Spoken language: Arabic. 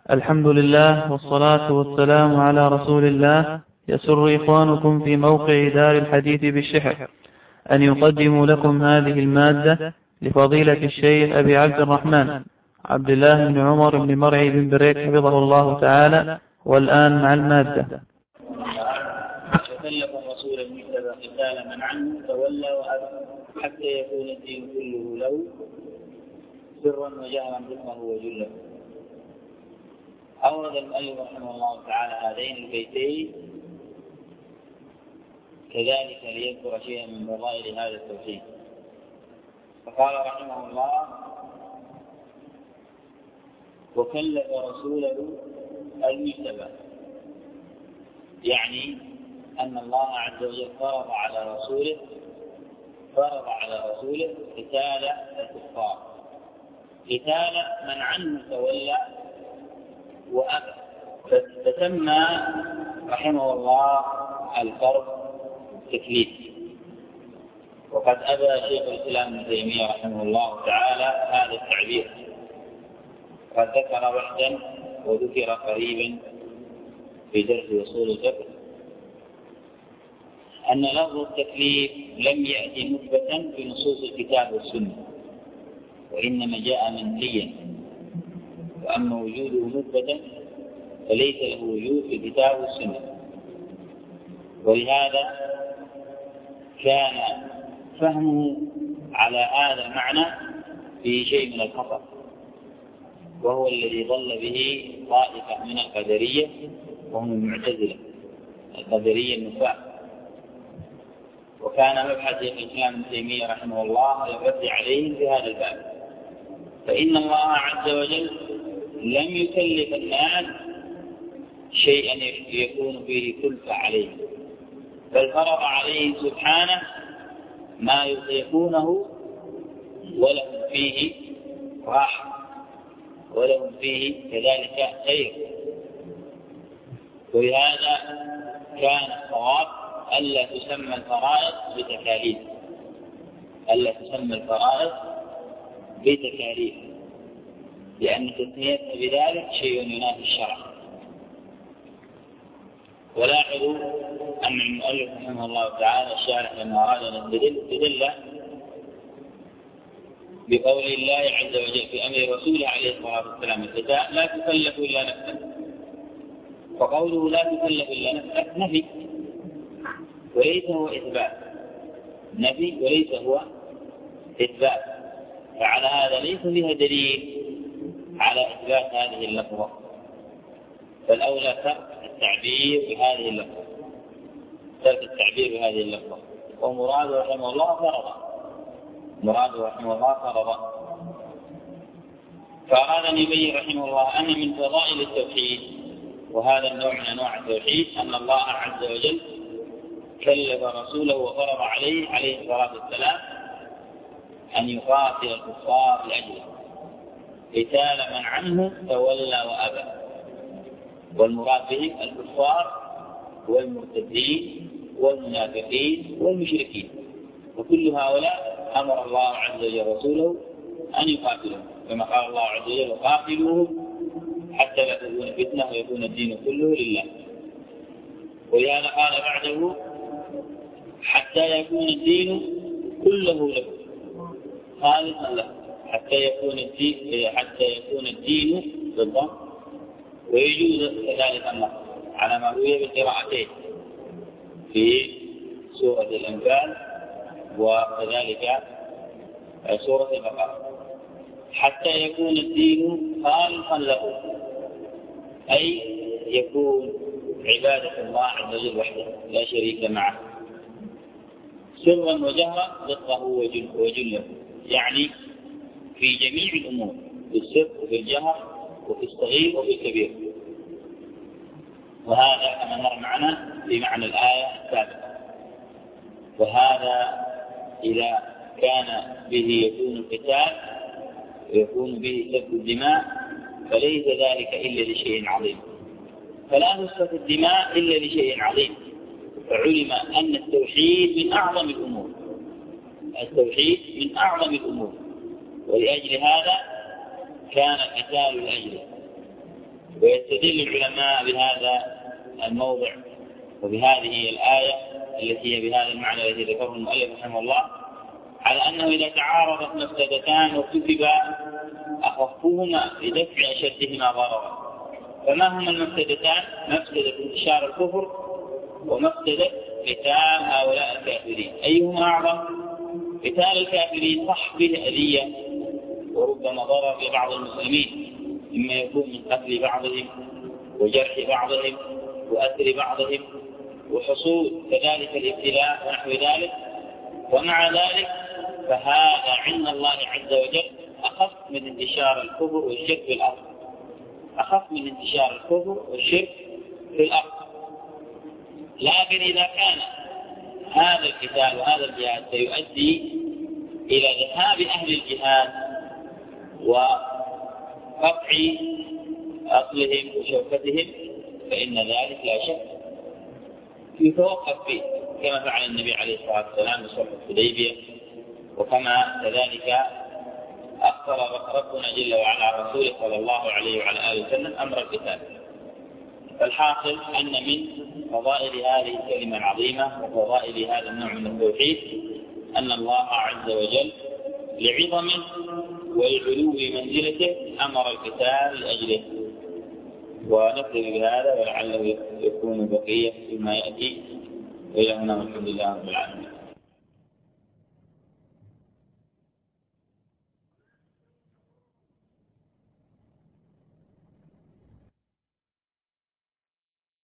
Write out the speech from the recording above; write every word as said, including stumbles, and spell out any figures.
الحمد لله والصلاة والسلام على رسول الله. يسر إخوانكم في موقع دار الحديث بالشحر أن يقدموا لكم هذه المادة لفضيلة الشيخ أبي عبد الرحمن عبد الله بن عمر بن مرعي بن بريك حفظه الله تعالى. والآن مع المادة. وكلف الرسول المجتبى قتال من عنه تولى وأبى حتى يكون الدين كله له سرا وجهرا حكمه وجله. أورد المؤلف رحمه الله تعالى هذين البيتين كذلك ليذكر شيئا من فضائل هذا التوحيد، فقال رحمه الله: وكلف رسوله المجتبى، يعني أن الله عز وجل فرض على رسوله فرض على رسوله قتال الكفار، قتال من عنه تولى وأبى. فتسمى رحمه الله الفرض تكليف. وقد أبى شيخ الإسلام ابن تيمية رحمه الله تعالى هذا التعبير، قد ذكر وحدا وذكر قريبا في درس أصول الفقه أن لفظ التكليف لم يأتي مثبتا في نصوص الكتاب والسنة، وإنما جاء منفيا، وأما وجوده مثبتا فليس له وجود في الكتاب والسنة. ولهذا كان فهمه على هذا المعنى في شيء من الخطأ، وهو الذي ضل به طائفة من القدرية وهم المعتزلة القدرية النفاق. وكان مبحث شيخ الإسلام ابن تيمية رحمه الله الرد عليهم في هذا الباب، فإن الله عز وجل لم يكلف الناس شيئا يكون فيه كلفة عليهم، بل فرض عليهم سبحانه ما يطيقونه ولهم فيه راحة ولهم فيه كذلك خير. ولهذا كان الصواب ألا تسمى الفرائض بتكاليف ألا تسمى الفرائض بتكاليف لأن تسميتها بذلك شيء ينافي الشرع. ولاحظوا أن المؤلف رحمه الله تعالى الشارح لما أراد أن يستدل استدل بقول الله عز وجل في أمر رسوله عليه الصلاة والسلام القتال: لا تكلف إلا نفسك. فقوله لا تكلف إلا نفسك نفي وليس هو إثبات، نفي وليس هو إثبات، فعلى هذا ليس فيها دليل على إثبات هذه اللفظة، فالأولى ترك التعبير بهذه اللفظة ترك التعبير بهذه اللفظة ومراد رحمه الله فرض مراد رحمه الله فرض فأراد أن يبين رحمه الله أن من فضائل التوحيد، وهذا النوع من أنواع التوحيد، أن الله عز وجل كلف رسوله وفرض عليه عليه الصلاة والسلام أن يقاتل الكفار لأجله قتال من عنه تولى وأبى. والمراد بهم الكفار والمرتدين والمنافقين والمشركين، وكل هؤلاء أمر الله عز وجل رسوله أن يقاتلهم، كما قال الله عز وجل: وقاتلوهم حتى لا تكون فتنة ويكون الدين كله لله. ولهذا قال بعده: حتى يكون الدين كله له خالصا له، حتى يكون الدين حتى يكون الدين بالضم. ويجوز كذلك النص على ما روي بالقراءتين في سورة الأنفال وكذلك سورة البقرة: حتى يكون الدين خالصا له، أي يكون عبادة الله عز وجل وحده لا شريك معه، سرا وجهرا ضده وجله، يعني في جميع الأمور، في السر وفي الجهر وفي الصغير وفي الكبير. وهذا كما مر معنا في معنى الآية السابقة. وهذا إذا كان به يكون القتال ويكون به سفك الدماء فليس ذلك إلا لشيء عظيم، فلا تسفك الدماء إلا لشيء عظيم. فعلم أن التوحيد من أعظم الأمور التوحيد من أعظم الأمور ولأجل هذا كان القتال لأجله. ويستدل العلماء بهذا الموضع وبهذه الآية التي هي بهذا المعنى الذي ذكره المؤلف رحمه الله على أنه إذا تعارضت مفسدتان وكتب أخفهما لدفع أشدهما ضررا. فما هما المفسدتان؟ مفسدة انتشار الكفر ومفسدة قتال هؤلاء الكافرين. أيهما أعظم؟ قتال الكافرين صح به أذية وربما ضرر لبعض المسلمين، إما يكون من قتل بعضهم وجرح بعضهم وأسر بعضهم وحصول كذلك الابتلاء ونحو ذلك، ومع ذلك فهذا عند الله عز وجل أخف من انتشار الكفر والشرك في الأرض، أخف من انتشار الكفر والشرك في الأرض. لكن إذا كان هذا القتال وهذا الجهاد سيؤدي إلى ذهاب أهل الجهاد وقطع أصلهم وشوكتهم فإن ذلك لا شك يتوقف فيه، كما فعل النبي عليه الصلاة والسلام بصلح الحديبية، وكما كذلك أخبر ربنا جل وعلا عن رسوله صلى الله عليه وعلى آله وسلم أمر القتال. فالحاصل أن من فضائل هذه الكلمة العظيمة وفضائل هذا النوع من التوحيد أن الله عز وجل لعظمه ولعلو منزلته أمر القتال لأجله. ونكتفي بهذا ولعله يكون بقية فيما يأتي، وإلى هنا والحمد لله رب العالمين.